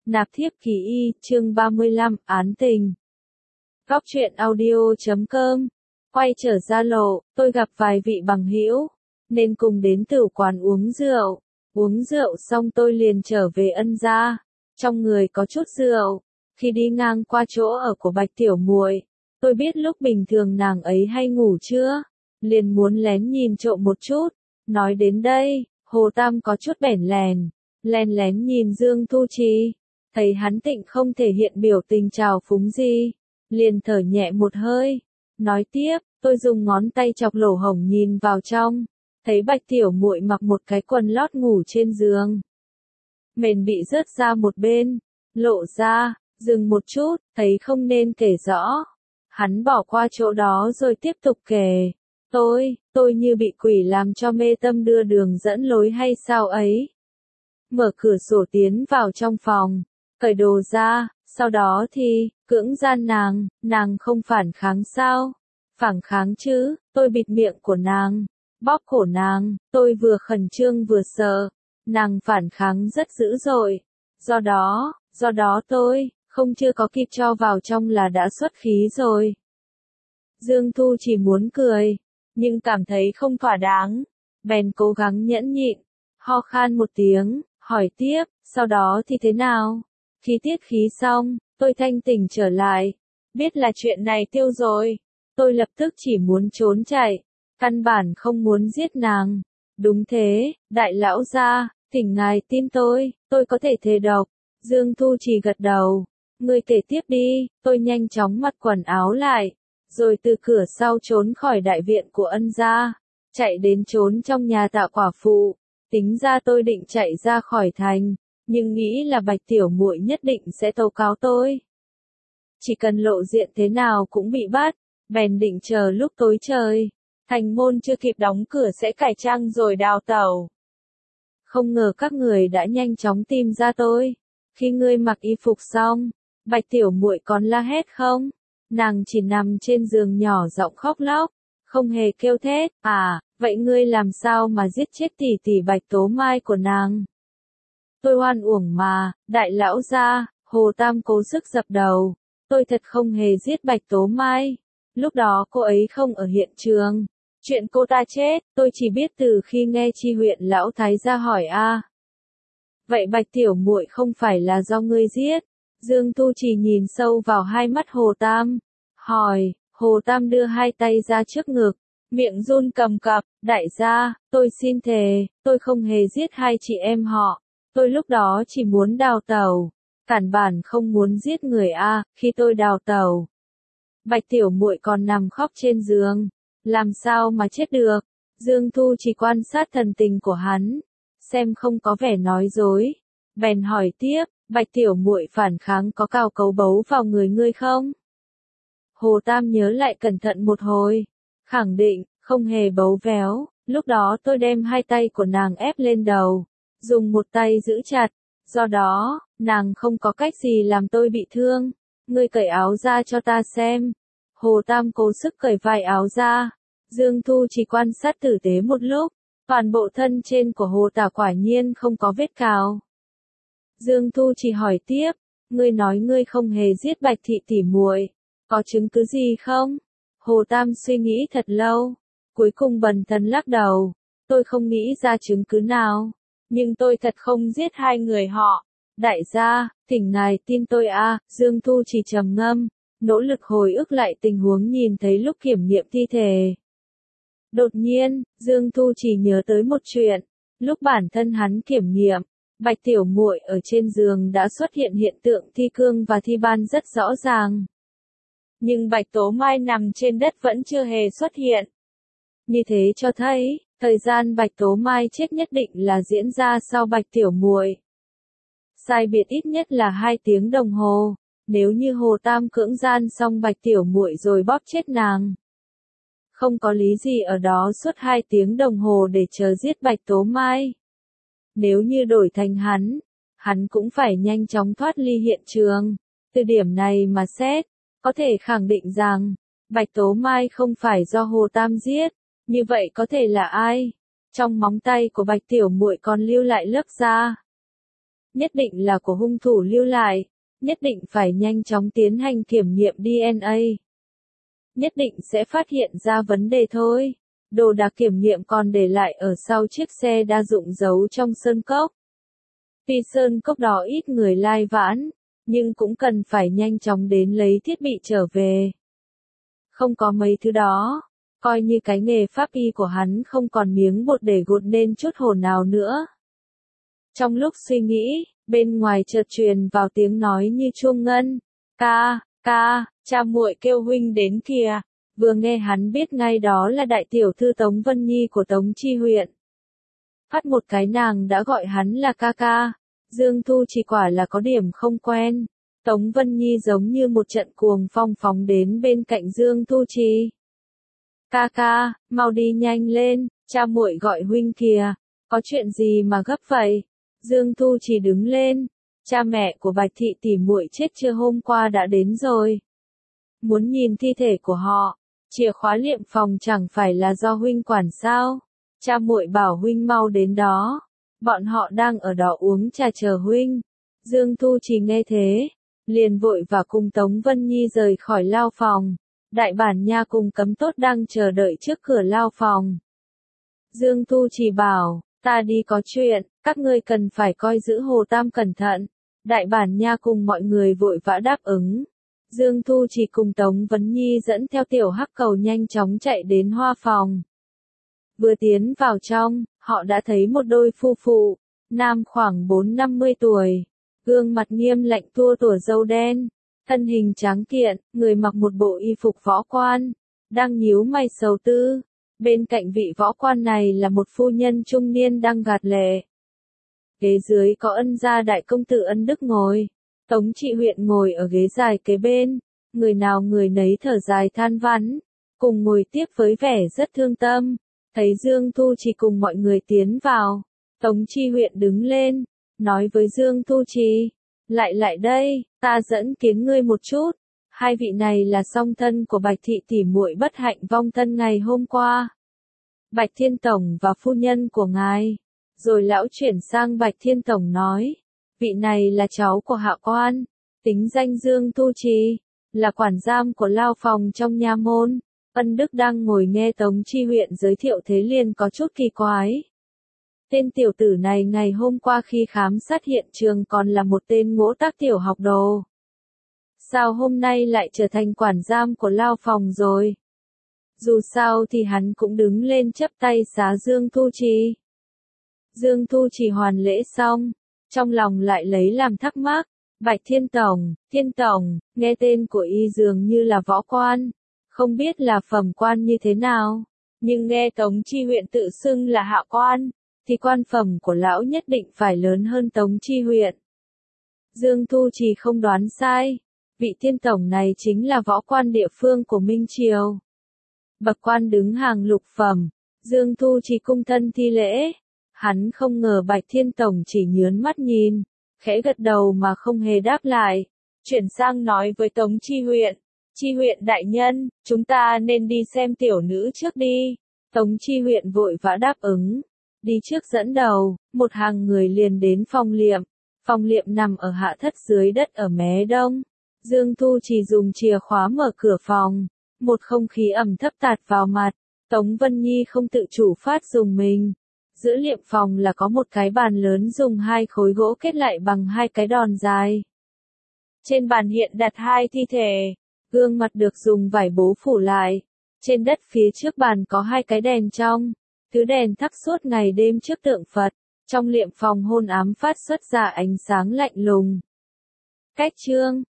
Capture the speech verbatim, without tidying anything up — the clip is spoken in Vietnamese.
Nạp thiếp kỳ y, chương ba mươi lăm, án tình. Góc truyện audio chấm com. Quay trở ra lộ, tôi gặp vài vị bằng hữu, nên cùng đến tử quán uống rượu. Uống rượu xong tôi liền trở về Ân gia, trong người có chút rượu. Khi đi ngang qua chỗ ở của Bạch Tiểu Muội, tôi biết lúc bình thường nàng ấy hay ngủ chưa, liền muốn lén nhìn trộm một chút. Nói đến đây, Hồ Tam có chút bẽn lèn, lén lén nhìn Dương Thu Trì, thấy hắn tịnh không thể hiện biểu tình trào phúng gì, liền thở nhẹ một hơi. Nói tiếp, tôi dùng ngón tay chọc lỗ hổng nhìn vào trong, thấy Bạch Tiểu Muội mặc một cái quần lót ngủ trên giường. Mền bị rớt ra một bên, lộ ra, dừng một chút, thấy không nên kể rõ. Hắn bỏ qua chỗ đó rồi tiếp tục kể. Tôi, tôi như bị quỷ làm cho mê tâm đưa đường dẫn lối hay sao ấy. Mở cửa sổ tiến vào trong phòng, cởi đồ ra, sau đó thì, cưỡng gian nàng, nàng không phản kháng sao? Phản kháng chứ, tôi bịt miệng của nàng, bóp cổ nàng, tôi vừa khẩn trương vừa sợ, nàng phản kháng rất dữ dội. Do đó, do đó tôi, không chưa có kịp cho vào trong là đã xuất khí rồi. Dương Thu chỉ muốn cười, nhưng cảm thấy không thỏa đáng, bèn cố gắng nhẫn nhịn, ho khan một tiếng, hỏi tiếp, sau đó thì thế nào? Khi tiết khí xong, tôi thanh tỉnh trở lại, biết là chuyện này tiêu rồi, tôi lập tức chỉ muốn trốn chạy, căn bản không muốn giết nàng. Đúng thế, đại lão gia, thỉnh ngài tin tôi, tôi có thể thề độc. Dương Thu Trì gật đầu, ngươi kể tiếp đi. Tôi nhanh chóng mặc quần áo lại, rồi từ cửa sau trốn khỏi đại viện của Ân gia, chạy đến trốn trong nhà Tạ quả phụ. Tính ra tôi định chạy ra khỏi thành, nhưng nghĩ là Bạch Tiểu Muội nhất định sẽ tố cáo tôi. Chỉ cần lộ diện thế nào cũng bị bắt, bèn định chờ lúc tối trời, thành môn chưa kịp đóng cửa sẽ cải trang rồi đào tẩu. Không ngờ các người đã nhanh chóng tìm ra tôi. Khi ngươi mặc y phục xong, Bạch Tiểu Muội còn la hét không? Nàng chỉ nằm trên giường nhỏ giọng khóc lóc, không hề kêu thét. À, vậy ngươi làm sao mà giết chết tỷ tỷ Bạch Tố Mai của nàng? Tôi oan uổng mà, đại lão gia. Hồ Tam cố sức dập đầu. Tôi thật không hề giết Bạch Tố Mai. Lúc đó cô ấy không ở hiện trường. Chuyện cô ta chết, tôi chỉ biết từ khi nghe Chi huyện lão thái gia hỏi a. À. Vậy Bạch Tiểu Muội không phải là do ngươi giết? Dương Tu Trì nhìn sâu vào hai mắt Hồ Tam, hỏi. Hồ Tam đưa hai tay ra trước ngực, miệng run cầm cập, đại gia, tôi xin thề, tôi không hề giết hai chị em họ. Tôi lúc đó chỉ muốn đào tẩu, cản bản không muốn giết người a. À. Khi tôi đào tẩu, Bạch Tiểu Muội còn nằm khóc trên giường, làm sao mà chết được? Dương Thu chỉ quan sát thần tình của hắn, xem không có vẻ nói dối, bèn hỏi tiếp, Bạch Tiểu Muội phản kháng có cào cấu bấu vào người ngươi không? Hồ Tam nhớ lại cẩn thận một hồi, khẳng định, không hề bấu véo. Lúc đó tôi đem hai tay của nàng ép lên đầu, dùng một tay giữ chặt, do đó, nàng không có cách gì làm tôi bị thương. Ngươi cởi áo ra cho ta xem. Hồ Tam cố sức cởi vài áo ra. Dương Thu chỉ quan sát tử tế một lúc, toàn bộ thân trên của Hồ Tả quả nhiên không có vết cào. Dương Thu chỉ hỏi tiếp, ngươi nói ngươi không hề giết Bạch thị tỷ muội, có chứng cứ gì không? Hồ Tam suy nghĩ thật lâu, cuối cùng bần thần lắc đầu, tôi không nghĩ ra chứng cứ nào, nhưng tôi thật không giết hai người họ. Đại gia, thỉnh ngài tin tôi a. À. Dương Thu chỉ trầm ngâm, nỗ lực hồi ức lại tình huống nhìn thấy lúc kiểm nghiệm thi thể. Đột nhiên, Dương Thu chỉ nhớ tới một chuyện, lúc bản thân hắn kiểm nghiệm, Bạch Tiểu Muội ở trên giường đã xuất hiện hiện tượng thi cương và thi ban rất rõ ràng. Nhưng Bạch Tố Mai nằm trên đất vẫn chưa hề xuất hiện. Như thế cho thấy, thời gian Bạch Tố Mai chết nhất định là diễn ra sau Bạch Tiểu Muội. Sai biệt ít nhất là hai tiếng đồng hồ, nếu như Hồ Tam cưỡng gian xong Bạch Tiểu Muội rồi bóp chết nàng. Không có lý gì ở đó suốt hai tiếng đồng hồ để chờ giết Bạch Tố Mai. Nếu như đổi thành hắn, hắn cũng phải nhanh chóng thoát ly hiện trường. Từ điểm này mà xét, có thể khẳng định rằng, Bạch Tố Mai không phải do Hồ Tam giết. Như vậy có thể là ai? Trong móng tay của Bạch Tiểu Muội còn lưu lại lớp da. nhất định là của hung thủ lưu lại, nhất định phải nhanh chóng tiến hành kiểm nghiệm đê en a. Nhất định sẽ phát hiện ra vấn đề thôi. Đồ đạc kiểm nghiệm còn để lại ở sau chiếc xe đa dụng giấu trong sơn cốc. Tuy sơn cốc đó ít người lai vãn, nhưng cũng cần phải nhanh chóng đến lấy thiết bị trở về. Không có mấy thứ đó, coi như cái nghề pháp y của hắn không còn miếng bột để gột nên chút hồn nào nữa. Trong lúc suy nghĩ, bên ngoài chợt truyền vào tiếng nói như chuông ngân. Ca, ca, cha muội kêu huynh đến kìa. Vừa nghe hắn biết ngay đó là đại tiểu thư Tống Vân Nhi của Tống Chi huyện. Phát một cái nàng đã gọi hắn là ca ca. Dương Thu chỉ quả là có điểm không quen. Tống Vân Nhi giống như một trận cuồng phong phóng đến bên cạnh Dương Thu Trì. Ca ca, mau đi nhanh lên, cha muội gọi huynh kìa, có chuyện gì mà gấp vậy? Dương Thu Trì đứng lên, cha mẹ của Bạch thị tỷ muội chết chưa hôm qua đã đến rồi. Muốn nhìn thi thể của họ, chìa khóa liệm phòng chẳng phải là do huynh quản sao? Cha muội bảo huynh mau đến đó, bọn họ đang ở đó uống trà chờ huynh. Dương Thu Trì nghe thế, liền vội và cùng Tống Vân Nhi rời khỏi lao phòng. Đại bản nha cùng Cấm Tốt đang chờ đợi trước cửa lao phòng. Dương Thu Trì bảo, ta đi có chuyện, các ngươi cần phải coi giữ Hồ Tam cẩn thận. Đại bản nha cùng mọi người vội vã đáp ứng. Dương Thu Trì cùng Tống Vân Nhi dẫn theo tiểu hắc cầu nhanh chóng chạy đến hoa phòng. Vừa tiến vào trong, họ đã thấy một đôi phu phụ, nam khoảng bốn năm mươi tuổi, gương mặt nghiêm lạnh tua tủa râu đen, thân hình tráng kiện, người mặc một bộ y phục võ quan, đang nhíu mày sầu tư. Bên cạnh vị võ quan này là một phu nhân trung niên đang gạt lệ. Ghế dưới có ân gia đại công tử Ân Đức ngồi, Tống Trị huyện ngồi ở ghế dài kế bên, người nào người nấy thở dài than vãn, cùng ngồi tiếp với vẻ rất thương tâm. Thấy Dương Thu Trì cùng mọi người tiến vào, Tống Chi huyện đứng lên, nói với Dương Thu Trì, lại lại đây, ta dẫn kiến ngươi một chút. Hai vị này là song thân của Bạch thị tỷ muội bất hạnh vong thân ngày hôm qua. Bạch Thiên Tổng và phu nhân của ngài. Rồi lão chuyển sang Bạch Thiên Tổng nói, vị này là cháu của hạ quan, tính danh Dương Thu Trì, là quản giam của lao phòng trong nha môn. Ân Đức đang ngồi nghe Tống Chi huyện giới thiệu thế liền có chút kỳ quái. Tên tiểu tử này ngày hôm qua khi khám sát hiện trường còn là một tên ngỗ tác tiểu học đồ. Sao hôm nay lại trở thành quản giam của lao phòng rồi? Dù sao thì hắn cũng đứng lên chắp tay xá Dương Thu Trì. Dương Thu Trì hoàn lễ xong, trong lòng lại lấy làm thắc mắc. Bạch Thiên Tổng, Thiên Tổng, nghe tên của y dường như là võ quan, không biết là phẩm quan như thế nào, nhưng nghe Tống Chi huyện tự xưng là hạ quan, thì quan phẩm của lão nhất định phải lớn hơn Tống Chi huyện. Dương Thu Trì không đoán sai, vị Thiên Tổng này chính là võ quan địa phương của Minh Triều. Bậc quan đứng hàng lục phẩm, Dương Thu Trì cung thân thi lễ, hắn không ngờ Bạch Thiên Tổng chỉ nhớn mắt nhìn, khẽ gật đầu mà không hề đáp lại, chuyển sang nói với Tống Chi huyện, Chi huyện đại nhân, chúng ta nên đi xem tiểu nữ trước đi. Tống Chi huyện vội vã đáp ứng, đi trước dẫn đầu, một hàng người liền đến phòng liệm, phòng liệm nằm ở hạ thất dưới đất ở mé đông. Dương Thu Trì dùng chìa khóa mở cửa phòng, một không khí ẩm thấp tạt vào mặt, Tống Vân Nhi không tự chủ phát dùng mình. Giữa liệm phòng là có một cái bàn lớn dùng hai khối gỗ kết lại bằng hai cái đòn dài. Trên bàn hiện đặt hai thi thể, gương mặt được dùng vải bố phủ lại. Trên đất phía trước bàn có hai cái đèn trong, thứ đèn thắp suốt ngày đêm trước tượng Phật. Trong liệm phòng hôn ám phát xuất ra ánh sáng lạnh lùng. Cách chương